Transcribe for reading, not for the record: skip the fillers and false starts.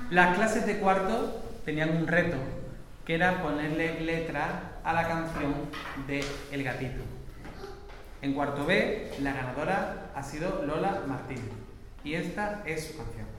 Las clases de cuarto tenían un reto, que era ponerle letra a la canción de El Gatito. En cuarto B, la ganadora ha sido Lola Martínez. Y esta es su canción.